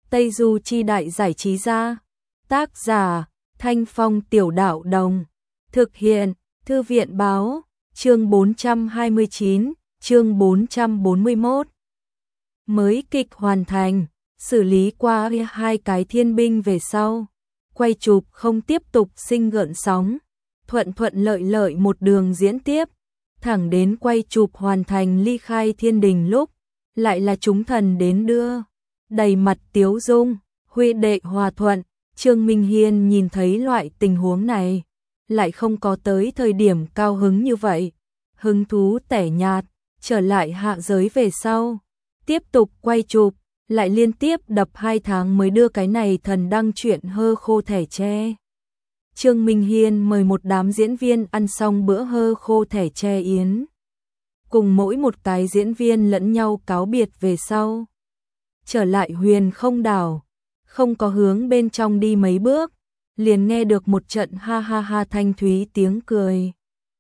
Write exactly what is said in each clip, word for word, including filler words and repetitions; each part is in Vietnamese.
Tây Du Chi Đại Giải Trí Gia. Tác giả Thanh Phong Tiểu Đạo Đồng. Thực hiện Thư viện Báo. Chương bốn trăm hai mươi chín, chương bốn trăm bốn mươi mốt. Mới kịch hoàn thành, xử lý qua hai cái thiên binh về sau. Quay chụp không tiếp tục sinh gợn sóng. Thuận thuận lợi lợi một đường diễn tiếp. Thẳng đến quay chụp hoàn thành ly khai thiên đình lúc. Lại là chúng thần đến đưa. Đầy mặt tiếu dung, huy đệ hòa thuận. Trương Minh Hiên nhìn thấy loại tình huống này. Lại không có tới thời điểm cao hứng như vậy. Hứng thú tẻ nhạt, trở lại hạ giới về sau. Tiếp tục quay chụp, lại liên tiếp đập hai tháng mới đưa cái này thần đăng chuyện hơ khô thẻ tre. Trương Minh Hiên mời một đám diễn viên ăn xong bữa hơ khô thẻ tre yến. Cùng mỗi một cái diễn viên lẫn nhau cáo biệt về sau. Trở lại Huyền Không Đảo, không có hướng bên trong đi mấy bước, liền nghe được một trận ha ha ha thanh thúy tiếng cười.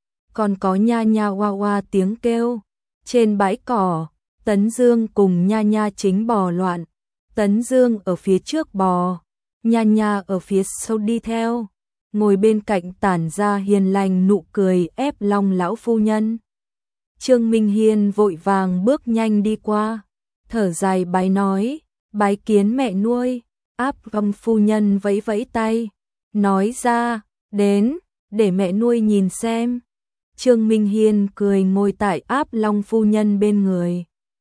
Còn có nha nha hoa hoa tiếng kêu. Trên bãi cỏ, Tấn Dương cùng nha nha chính bò loạn. Tấn Dương ở phía trước bò, nha nha ở phía sau đi theo. Ngồi bên cạnh tản ra hiền lành nụ cười ép lòng lão phu nhân. Trương Minh Hiên vội vàng bước nhanh đi qua, thở dài bái nói, bái kiến mẹ nuôi. Áp Long phu nhân vẫy vẫy tay, nói ra, đến, để mẹ nuôi nhìn xem. Trương Minh Hiên cười ngồi tại Áp Long phu nhân bên người.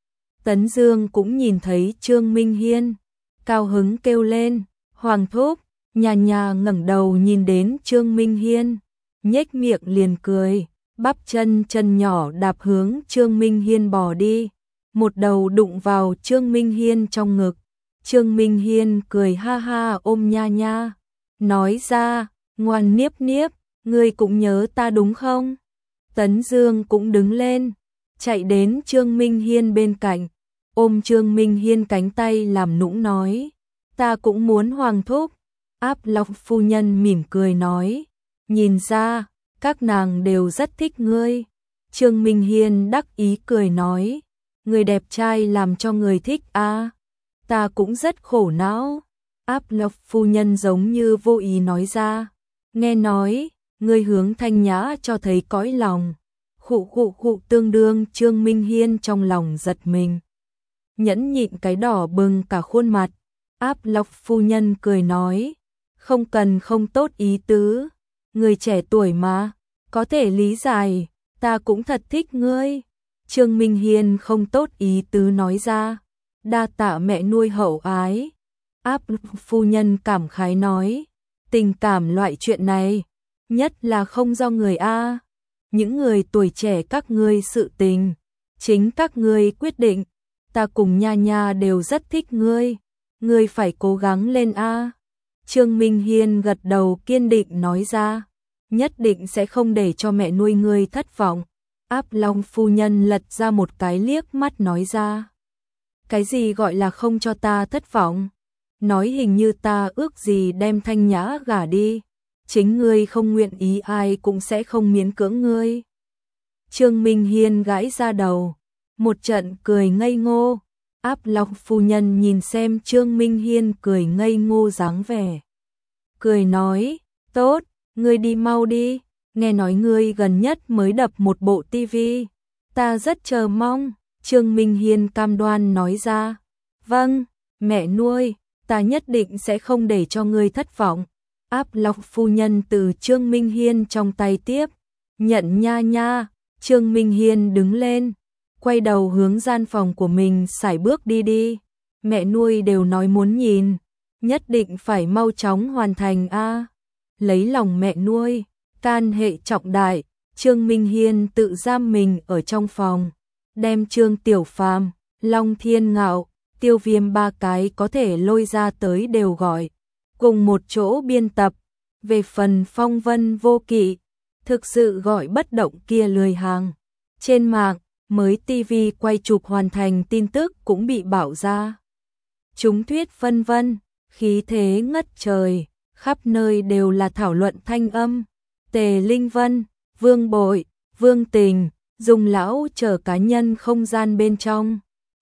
Tấn Dương cũng nhìn thấy Trương Minh Hiên, cao hứng kêu lên, Hoàng thúc. Nhà nhà ngẩng đầu nhìn đến Trương Minh Hiên, nhếch miệng liền cười, bắp chân chân nhỏ đạp hướng Trương Minh Hiên bò đi, một đầu đụng vào Trương Minh Hiên trong ngực. Trương Minh Hiên cười ha ha ôm nha nha, nói ra, ngoan niếp niếp, ngươi cũng nhớ ta đúng không? Tấn Dương cũng đứng lên, chạy đến Trương Minh Hiên bên cạnh, ôm Trương Minh Hiên cánh tay làm nũng nói, ta cũng muốn Hoàng thúc. Áp Long phu nhân mỉm cười nói, nhìn ra, các nàng đều rất thích ngươi. Trương Minh Hiên đắc ý cười nói, người đẹp trai làm cho người thích a, à, ta cũng rất khổ não. Áp Long phu nhân giống như vô ý nói ra, nghe nói, ngươi hướng Thanh Nhã cho thấy cõi lòng. Khụ khụ khụ tương đương Trương Minh Hiên trong lòng giật mình. Nhẫn nhịn cái đỏ bừng cả khuôn mặt. Áp Long phu nhân cười nói, không cần không tốt ý tứ, người trẻ tuổi mà, có thể lý giải, ta cũng thật thích ngươi. Trương Minh Hiên không tốt ý tứ nói ra, đa tạ mẹ nuôi hậu ái. Áp phu nhân cảm khái nói, tình cảm loại chuyện này, nhất là không do người a, những người tuổi trẻ các ngươi sự tình, chính các ngươi quyết định, ta cùng nha nha đều rất thích ngươi, ngươi phải cố gắng lên a. Trương Minh Hiên gật đầu kiên định nói ra, nhất định sẽ không để cho mẹ nuôi ngươi thất vọng. Áp Long phu nhân lật ra một cái liếc mắt nói ra, cái gì gọi là không cho ta thất vọng? Nói hình như ta ước gì đem Thanh Nhã gả đi, chính ngươi không nguyện ý ai cũng sẽ không miễn cưỡng ngươi. Trương Minh Hiên gãi ra đầu, một trận cười ngây ngô. Áp Long phu nhân nhìn xem Trương Minh Hiên cười ngây ngô dáng vẻ, cười nói, tốt, ngươi đi mau đi, nghe nói ngươi gần nhất mới đập một bộ tivi, ta rất chờ mong. Trương Minh Hiên cam đoan nói ra, vâng, mẹ nuôi, ta nhất định sẽ không để cho ngươi thất vọng. Áp Long phu nhân từ Trương Minh Hiên trong tay tiếp, nhận nha nha. Trương Minh Hiên đứng lên, quay đầu hướng gian phòng của mình sải bước đi đi. Mẹ nuôi đều nói muốn nhìn, nhất định phải mau chóng hoàn thành a. À. Lấy lòng mẹ nuôi, can hệ trọng đại, Trương Minh Hiên tự giam mình ở trong phòng, đem Trương Tiểu Phàm, Long Thiên Ngạo, Tiêu Viêm ba cái có thể lôi ra tới đều gọi, cùng một chỗ biên tập. Về phần Phong Vân Vô Kỵ, thực sự gọi bất động kia lười hàng. Trên mạng, mới tivi quay chụp hoàn thành tin tức cũng bị bảo ra. Chúng thuyết phân vân, khí thế ngất trời, khắp nơi đều là thảo luận thanh âm. Tề Linh Vân, Vương Bội, Vương Tình, Dung lão chờ cá nhân không gian bên trong.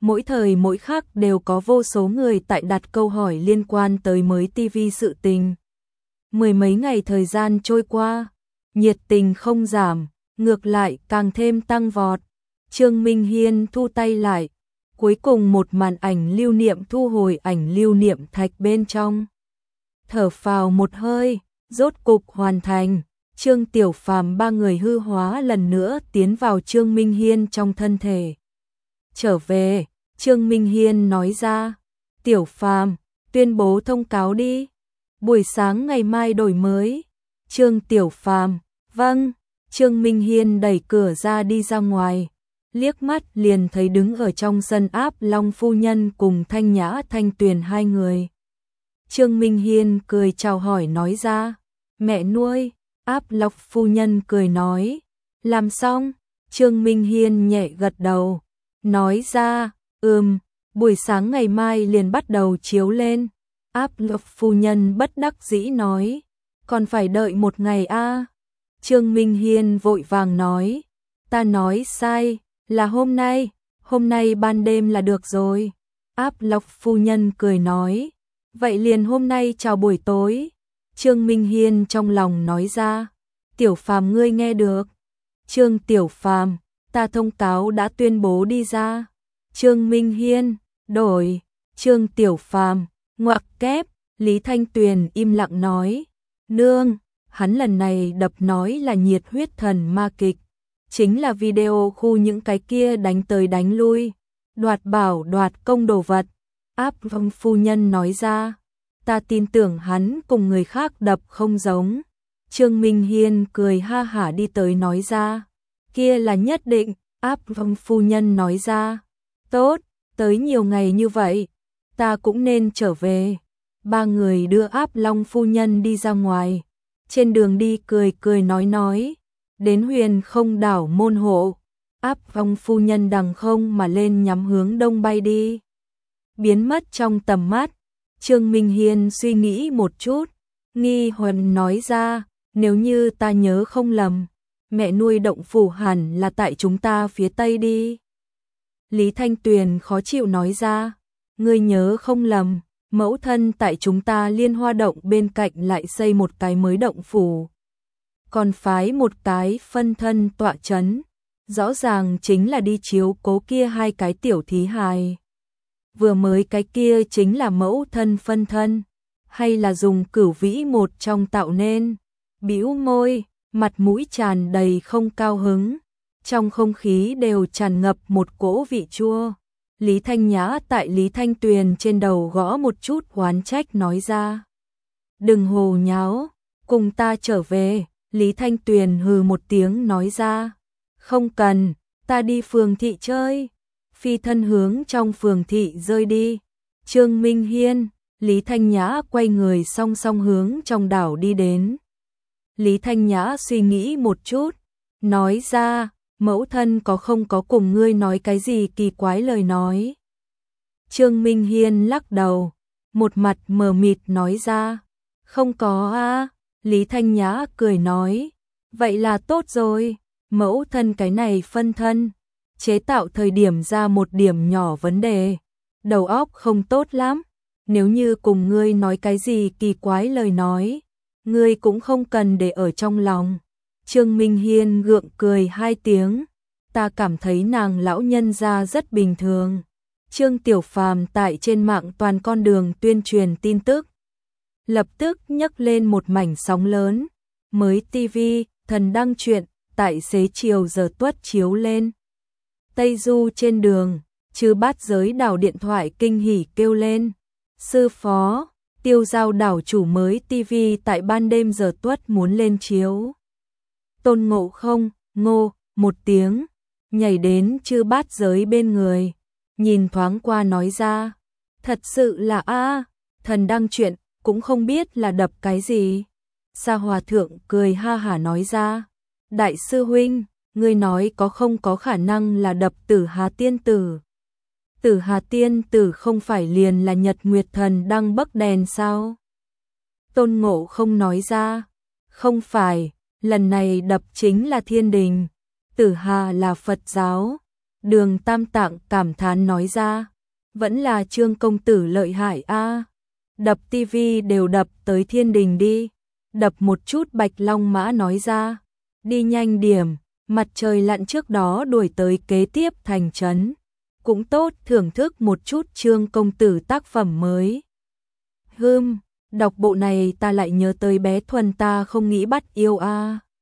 Mỗi thời mỗi khắc đều có vô số người tại đặt câu hỏi liên quan tới mới ti vi sự tình. Mười mấy ngày thời gian trôi qua, nhiệt tình không giảm, ngược lại càng thêm tăng vọt. Trương Minh Hiên thu tay lại, cuối cùng một màn ảnh lưu niệm thu hồi ảnh lưu niệm thạch bên trong. Thở phào một hơi, rốt cục hoàn thành. Trương Tiểu Phàm ba người hư hóa lần nữa tiến vào Trương Minh Hiên trong thân thể. Trở về, Trương Minh Hiên nói ra, Tiểu Phàm, tuyên bố thông cáo đi. Buổi sáng ngày mai đổi mới. Trương Tiểu Phàm, vâng. Trương Minh Hiên đẩy cửa ra đi ra ngoài, liếc mắt liền thấy đứng ở trong sân Áp Long phu nhân cùng Thanh Nhã Thanh Tuyền hai người. Trương Minh Hiên cười chào hỏi nói ra, mẹ nuôi. Áp Long phu nhân cười nói, làm xong. Trương Minh Hiên nhẹ gật đầu, nói ra, ừm, buổi sáng ngày mai liền bắt đầu chiếu lên. Áp Long phu nhân bất đắc dĩ nói, còn phải đợi một ngày a. À? Trương Minh Hiên vội vàng nói, ta nói sai, là hôm nay, hôm nay ban đêm là được rồi. Áp Long phu nhân cười nói, vậy liền hôm nay chào buổi tối. Trương Minh Hiên trong lòng nói ra, Tiểu Phàm ngươi nghe được. Trương Tiểu Phàm, ta thông cáo đã tuyên bố đi ra. Trương Minh Hiên, đổi. Trương Tiểu Phàm, ngoặc kép. Lý Thanh Tuyền im lặng nói, nương, hắn lần này đập nói là nhiệt huyết thần ma kịch, chính là video khu những cái kia đánh tới đánh lui, đoạt bảo đoạt công đồ vật. Áp Long phu nhân nói ra, ta tin tưởng hắn cùng người khác đập không giống. Trương Minh Hiên cười ha hả đi tới nói ra, kia là nhất định. Áp Long phu nhân nói ra, tốt, tới nhiều ngày như vậy, ta cũng nên trở về. Ba người đưa Áp Long phu nhân đi ra ngoài, trên đường đi cười cười nói nói, đến Huyền Không đảo môn hộ. Áp Long phu nhân đằng không mà lên nhắm hướng đông bay đi, biến mất trong tầm mắt. Trương Minh Hiên suy nghĩ một chút, nghi huần nói ra, nếu như ta nhớ không lầm, mẹ nuôi động phủ hẳn là tại chúng ta phía tây đi. Lý Thanh Tuyền khó chịu nói ra, ngươi nhớ không lầm, mẫu thân tại chúng ta Liên Hoa động bên cạnh lại xây một cái mới động phủ, còn phái một cái phân thân tọa chấn, rõ ràng chính là đi chiếu cố kia hai cái tiểu thí hài. Vừa mới cái kia chính là mẫu thân phân thân, hay là dùng cửu vĩ một trong tạo nên. Bĩu môi, mặt mũi tràn đầy không cao hứng, trong không khí đều tràn ngập một cỗ vị chua. Lý Thanh Nhã tại Lý Thanh Tuyền trên đầu gõ một chút oán trách nói ra, đừng hồ nháo, cùng ta trở về. Lý Thanh Tuyền hừ một tiếng nói ra, không cần, ta đi phường thị chơi. Phi thân hướng trong phường thị rơi đi. Trương Minh Hiên, Lý Thanh Nhã quay người song song hướng trong đảo đi đến. Lý Thanh Nhã suy nghĩ một chút, nói ra, mẫu thân có không có cùng ngươi nói cái gì kỳ quái lời nói. Trương Minh Hiên lắc đầu, một mặt mờ mịt nói ra, không có a. Lý Thanh Nhã cười nói, vậy là tốt rồi, mẫu thân cái này phân thân, chế tạo thời điểm ra một điểm nhỏ vấn đề, đầu óc không tốt lắm, nếu như cùng ngươi nói cái gì kỳ quái lời nói, ngươi cũng không cần để ở trong lòng. Trương Minh Hiên gượng cười hai tiếng, ta cảm thấy nàng lão nhân gia rất bình thường. Trương Tiểu Phàm tại trên mạng toàn con đường tuyên truyền tin tức, lập tức nhấc lên một mảnh sóng lớn. Mới ti vi, thần đăng truyện, tại xế chiều giờ tuất chiếu lên. Tây Du trên đường, Chư Bát Giới đảo điện thoại kinh hỉ kêu lên, sư phó, Tiêu Giao đảo chủ mới ti vi tại ban đêm giờ tuất muốn lên chiếu. Tôn Ngộ Không, ngô, một tiếng, nhảy đến Chư Bát Giới bên người, nhìn thoáng qua nói ra, thật sự là a, thần đăng truyện, cũng không biết là đập cái gì. Sa Hòa Thượng cười ha hả nói ra, đại sư huynh, ngươi nói có không có khả năng là đập Tử Hà Tiên Tử. Tử Hà Tiên Tử không phải liền là Nhật Nguyệt Thần đăng bấc đèn sao? Tôn Ngộ Không nói ra, không phải, lần này đập chính là Thiên Đình, Tử Hà là Phật giáo, Đường Tam Tạng cảm thán nói ra, vẫn là Trương công tử lợi hại a. Đập tivi đều đập tới thiên đình đi. Đập một chút Bạch Long Mã nói ra, đi nhanh điểm, mặt trời lặn trước đó đuổi tới kế tiếp thành trấn. Cũng tốt thưởng thức một chút Trương công tử tác phẩm mới. Hừm, đọc bộ này ta lại nhớ tới bé Thuần ta không nghĩ bắt yêu a.